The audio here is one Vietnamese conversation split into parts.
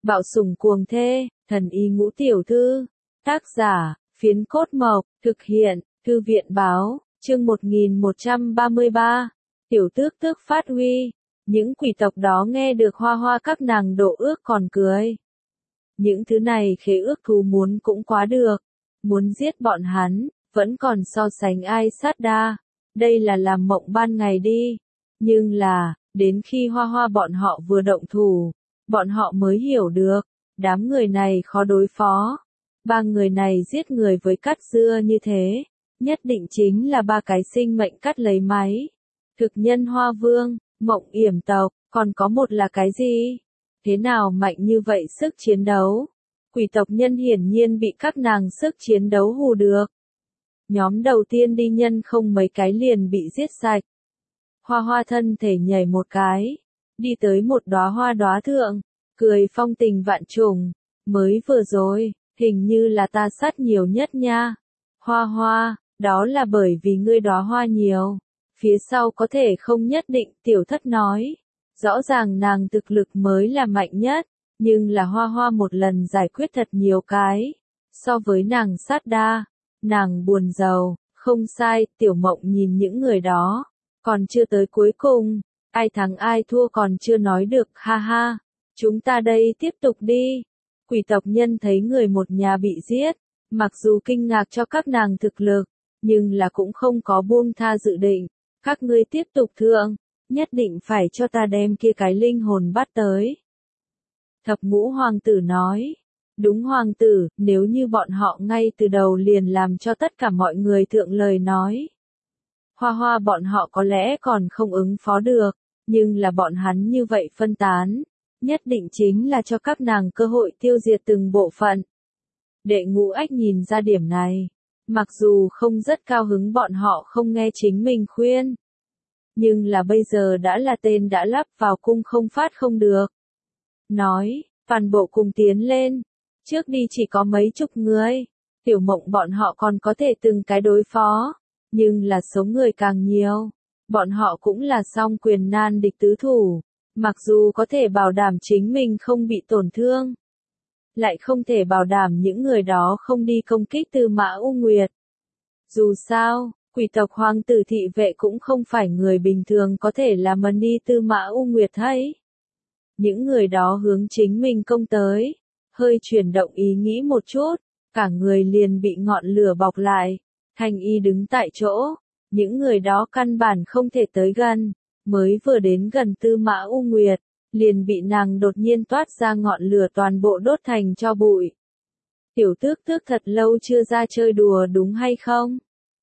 Bạo sủng cuồng thê, thần y ngũ tiểu thư. Tác giả, Phiến Cốt Mộc, thực hiện, Thư viện báo, chương 1133. Tiểu tước tước phát huy. Những quỷ tộc đó nghe được Hoa Hoa các nàng độ ước còn cười. Những thứ này khế ước thú muốn cũng quá được. Muốn giết bọn hắn, vẫn còn so sánh ai sát đa. Đây là làm mộng ban ngày đi. Nhưng là, đến khi Hoa Hoa bọn họ vừa động thủ, bọn họ mới hiểu được, đám người này khó đối phó. Ba người này giết người với cắt dưa như thế, nhất định chính là ba cái sinh mệnh cắt lấy máy. Thực nhân Hoa Vương, Mộng Yểm tộc, còn có một là cái gì? Thế nào mạnh như vậy sức chiến đấu? Quỷ tộc nhân hiển nhiên bị các nàng sức chiến đấu hù được. Nhóm đầu tiên đi nhân không mấy cái liền bị giết sạch. Hoa Hoa thân thể nhảy một cái, đi tới một đóa thượng, cười phong tình vạn trùng. Mới vừa rồi, hình như là ta sát nhiều nhất nha. Hoa Hoa, đó là bởi vì ngươi đóa hoa nhiều. Phía sau có thể không nhất định, tiểu thất nói. Rõ ràng nàng thực lực mới là mạnh nhất, nhưng là Hoa Hoa một lần giải quyết thật nhiều cái. So với nàng sát đa, nàng buồn giàu, không sai, tiểu mộng nhìn những người đó. Còn chưa tới cuối cùng, ai thắng ai thua còn chưa nói được, ha ha. Chúng ta đây tiếp tục đi. Quỷ tộc nhân thấy người một nhà bị giết, mặc dù kinh ngạc cho các nàng thực lực, nhưng là cũng không có buông tha dự định. Các ngươi tiếp tục thượng, nhất định phải cho ta đem kia cái linh hồn bắt tới. Thập ngũ hoàng tử nói, đúng hoàng tử, nếu như bọn họ ngay từ đầu liền làm cho tất cả mọi người thượng lời nói. Hoa Hoa bọn họ có lẽ còn không ứng phó được, nhưng là bọn hắn như vậy phân tán, nhất định chính là cho các nàng cơ hội tiêu diệt từng bộ phận. Đệ ngũ ách nhìn ra điểm này, mặc dù không rất cao hứng bọn họ không nghe chính mình khuyên. Nhưng là bây giờ đã là tên đã lắp vào cung không phát không được. Nói, toàn bộ cùng tiến lên, trước đi chỉ có mấy chục người, tiểu mộng bọn họ còn có thể từng cái đối phó. Nhưng là số người càng nhiều, bọn họ cũng là song quyền nan địch tứ thủ, mặc dù có thể bảo đảm chính mình không bị tổn thương, lại không thể bảo đảm những người đó không đi công kích Tư Mã U Nguyệt. Dù sao, quỷ tộc hoàng tử thị vệ cũng không phải người bình thường có thể làm mần đi Tư Mã U Nguyệt thấy. Những người đó hướng chính mình công tới, hơi chuyển động ý nghĩ một chút, cả người liền bị ngọn lửa bọc lại. Thanh y đứng tại chỗ, những người đó căn bản không thể tới gần, mới vừa đến gần Tư Mã U Nguyệt, liền bị nàng đột nhiên toát ra ngọn lửa toàn bộ đốt thành tro bụi. Tiểu tước tước thật lâu chưa ra chơi đùa đúng hay không?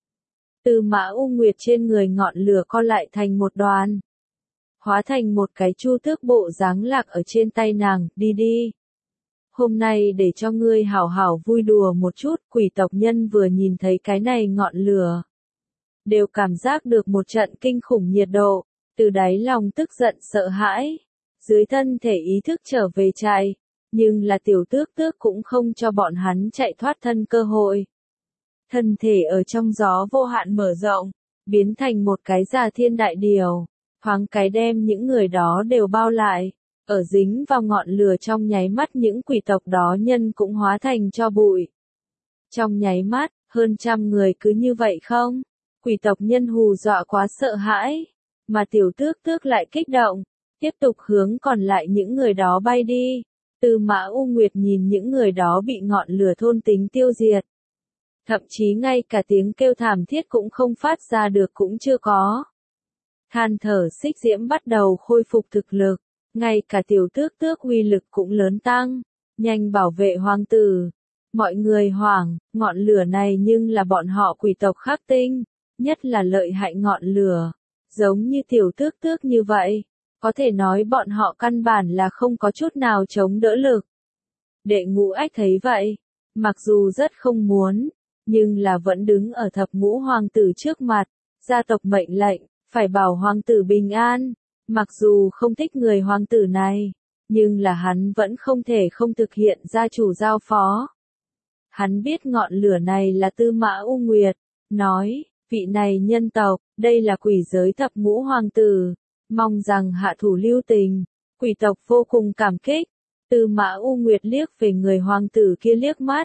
Tư Mã U Nguyệt trên người ngọn lửa co lại thành một đoàn, hóa thành một cái chu tước bộ dáng lạc ở trên tay nàng, đi đi. Hôm nay để cho ngươi hảo hảo vui đùa một chút, quỷ tộc nhân vừa nhìn thấy cái này ngọn lửa. Đều cảm giác được một trận kinh khủng nhiệt độ, từ đáy lòng tức giận sợ hãi. Dưới thân thể ý thức trở về chạy, nhưng là tiểu tước tước cũng không cho bọn hắn chạy thoát thân cơ hội. Thân thể ở trong gió vô hạn mở rộng, biến thành một cái già thiên đại điều, thoáng cái đem những người đó đều bao lại. Ở dính vào ngọn lửa trong nháy mắt những quỷ tộc đó nhân cũng hóa thành tro bụi. Trong nháy mắt, hơn trăm người cứ như vậy không? Quỷ tộc nhân hù dọa quá sợ hãi, mà tiểu tước tước lại kích động, tiếp tục hướng còn lại những người đó bay đi. Tư Mã U Nguyệt nhìn những người đó bị ngọn lửa thôn tính tiêu diệt. Thậm chí ngay cả tiếng kêu thảm thiết cũng không phát ra được cũng chưa có. Than thở xích diễm bắt đầu khôi phục thực lực. Ngay cả tiểu tước tước uy lực cũng lớn tăng, nhanh bảo vệ hoàng tử. Mọi người hoảng, ngọn lửa này nhưng là bọn họ quỷ tộc khắc tinh, nhất là lợi hại ngọn lửa, giống như tiểu tước tước như vậy, có thể nói bọn họ căn bản là không có chút nào chống đỡ lực. Đệ ngũ ách thấy vậy, mặc dù rất không muốn, nhưng là vẫn đứng ở thập ngũ hoàng tử trước mặt, gia tộc mệnh lệnh, phải bảo hoàng tử bình an. Mặc dù không thích người hoàng tử này, nhưng là hắn vẫn không thể không thực hiện gia chủ giao phó. Hắn biết ngọn lửa này là Tư Mã U Nguyệt, nói, vị này nhân tộc, đây là quỷ giới thập ngũ hoàng tử, mong rằng hạ thủ lưu tình. Quỷ tộc vô cùng cảm kích, Tư Mã U Nguyệt liếc về người hoàng tử kia liếc mắt.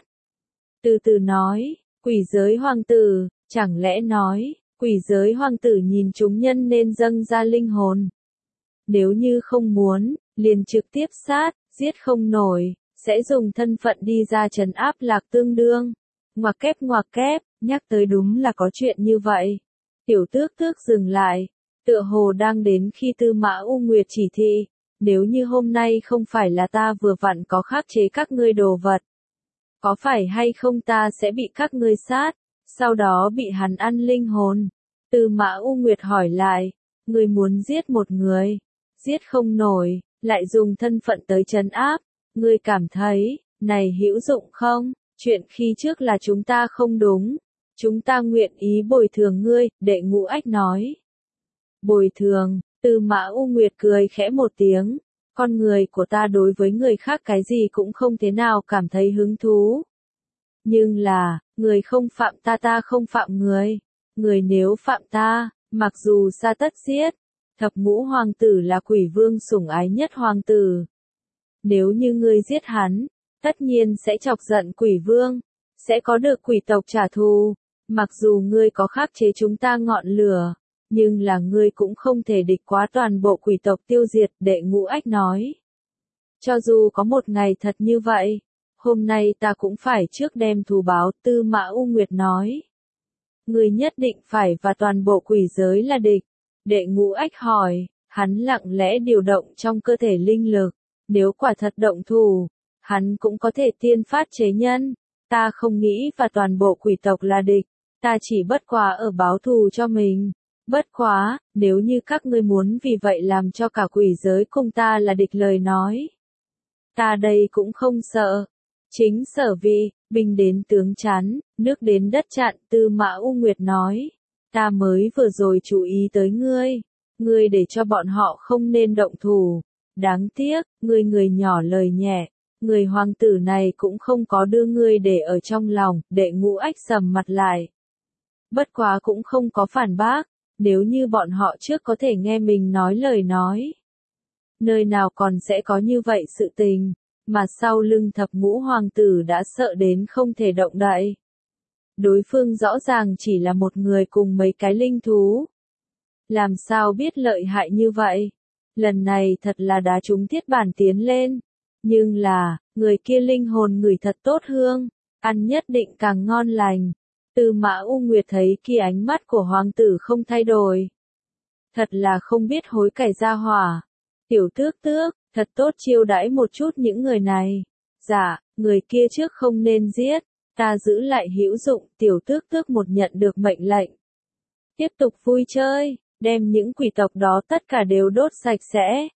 Từ từ nói, quỷ giới hoàng tử, chẳng lẽ nói, quỷ giới hoàng tử nhìn chúng nhân nên dâng ra linh hồn. Nếu như không muốn, liền trực tiếp sát, giết không nổi, sẽ dùng thân phận đi ra trấn áp Lạc Tương Đương. Ngoặc kép, nhắc tới đúng là có chuyện như vậy. Tiểu Tước Tước dừng lại, tựa hồ đang đến khi Tư Mã U Nguyệt chỉ thị, nếu như hôm nay không phải là ta vừa vặn có khắc chế các ngươi đồ vật, có phải hay không ta sẽ bị các ngươi sát, sau đó bị hắn ăn linh hồn. Tư Mã U Nguyệt hỏi lại, ngươi muốn giết một người, giết không nổi, lại dùng thân phận tới trấn áp, ngươi cảm thấy, này hữu dụng không? Chuyện khi trước là chúng ta không đúng, chúng ta nguyện ý bồi thường ngươi, Đệ Ngũ Ách nói. Bồi thường, Tư Mã U Nguyệt cười khẽ một tiếng, con người của ta đối với người khác cái gì cũng không thế nào cảm thấy hứng thú. Nhưng là, người không phạm ta ta không phạm người, người nếu phạm ta, mặc dù sa tất giết, Thập Ngũ Hoàng tử là quỷ vương sủng ái nhất hoàng tử. Nếu như ngươi giết hắn, tất nhiên sẽ chọc giận quỷ vương, sẽ có được quỷ tộc trả thù, mặc dù ngươi có khắc chế chúng ta ngọn lửa, nhưng là ngươi cũng không thể địch quá toàn bộ quỷ tộc tiêu diệt, Đệ Ngũ Ách nói. Cho dù có một ngày thật như vậy, hôm nay ta cũng phải trước đem thù báo, Tư Mã U Nguyệt nói. Ngươi nhất định phải và toàn bộ quỷ giới là địch. Đệ Ngũ Ách hỏi, hắn lặng lẽ điều động trong cơ thể linh lực, nếu quả thật động thủ, hắn cũng có thể tiên phát chế nhân. Ta không nghĩ và toàn bộ quỷ tộc là địch, ta chỉ bất quá ở báo thù cho mình. Bất quá, nếu như các ngươi muốn vì vậy làm cho cả quỷ giới cùng ta là địch lời nói, ta đây cũng không sợ. Chính sở vì, binh đến tướng chắn, nước đến đất chặn, Tư Mã U Nguyệt nói. Ta mới vừa rồi chú ý tới ngươi để cho bọn họ không nên động thủ. Đáng tiếc, ngươi người nhỏ lời nhẹ, người hoàng tử này cũng không có đưa ngươi để ở trong lòng, Đệ Ngũ Ách sầm mặt lại. Bất quá cũng không có phản bác, nếu như bọn họ trước có thể nghe mình nói lời nói. Nơi nào còn sẽ có như vậy sự tình, mà sau lưng Thập Ngũ Hoàng tử đã sợ đến không thể động đậy. Đối phương rõ ràng chỉ là một người cùng mấy cái linh thú. Làm sao biết lợi hại như vậy? Lần này thật là đá trúng thiết bản tiến lên. Nhưng là, người kia linh hồn ngửi thật tốt hương, ăn nhất định càng ngon lành. Tư Mã U Nguyệt thấy kia ánh mắt của hoàng tử không thay đổi. Thật là không biết hối cải ra hỏa. Tiểu Tước Tước, thật tốt chiêu đãi một chút những người này. Dạ, người kia trước không nên giết. Ta giữ lại hữu dụng, Tiểu Tước Tước một nhận được mệnh lệnh. Tiếp tục vui chơi, đem những quỷ tộc đó tất cả đều đốt sạch sẽ.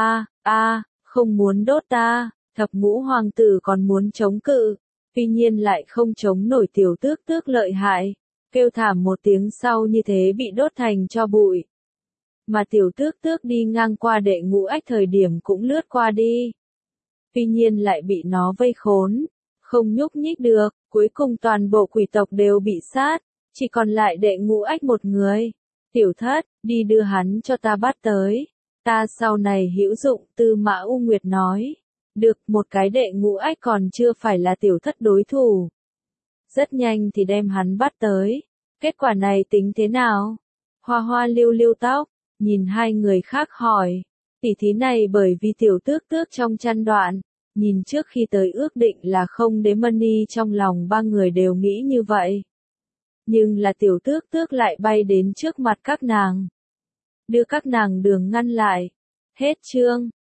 Không muốn đốt ta, Thập Ngũ Hoàng tử còn muốn chống cự, tuy nhiên lại không chống nổi Tiểu Tước Tước lợi hại, kêu thảm một tiếng sau như thế bị đốt thành tro bụi. Mà Tiểu Tước Tước đi ngang qua Đệ Ngũ Ách thời điểm cũng lướt qua đi. Tuy nhiên lại bị nó vây khốn, không nhúc nhích được, cuối cùng toàn bộ quỷ tộc đều bị sát, chỉ còn lại Đệ Ngũ Ách một người. Tiểu Thất, đi đưa hắn cho ta bắt tới. Ta sau này hữu dụng, Tư Mã U Nguyệt nói. Được, một cái Đệ Ngũ Ách còn chưa phải là Tiểu Thất đối thủ. Rất nhanh thì đem hắn bắt tới. Kết quả này tính thế nào? Hoa Hoa liêu tóc, nhìn hai người khác hỏi. Tỉ thí này bởi vì Tiểu Tước Tước trong chăn đoạn, nhìn trước khi tới ước định là không đế money trong lòng ba người đều nghĩ như vậy. Nhưng là Tiểu Tước Tước lại bay đến trước mặt các nàng. Đưa các nàng đường ngăn lại. Hết chương.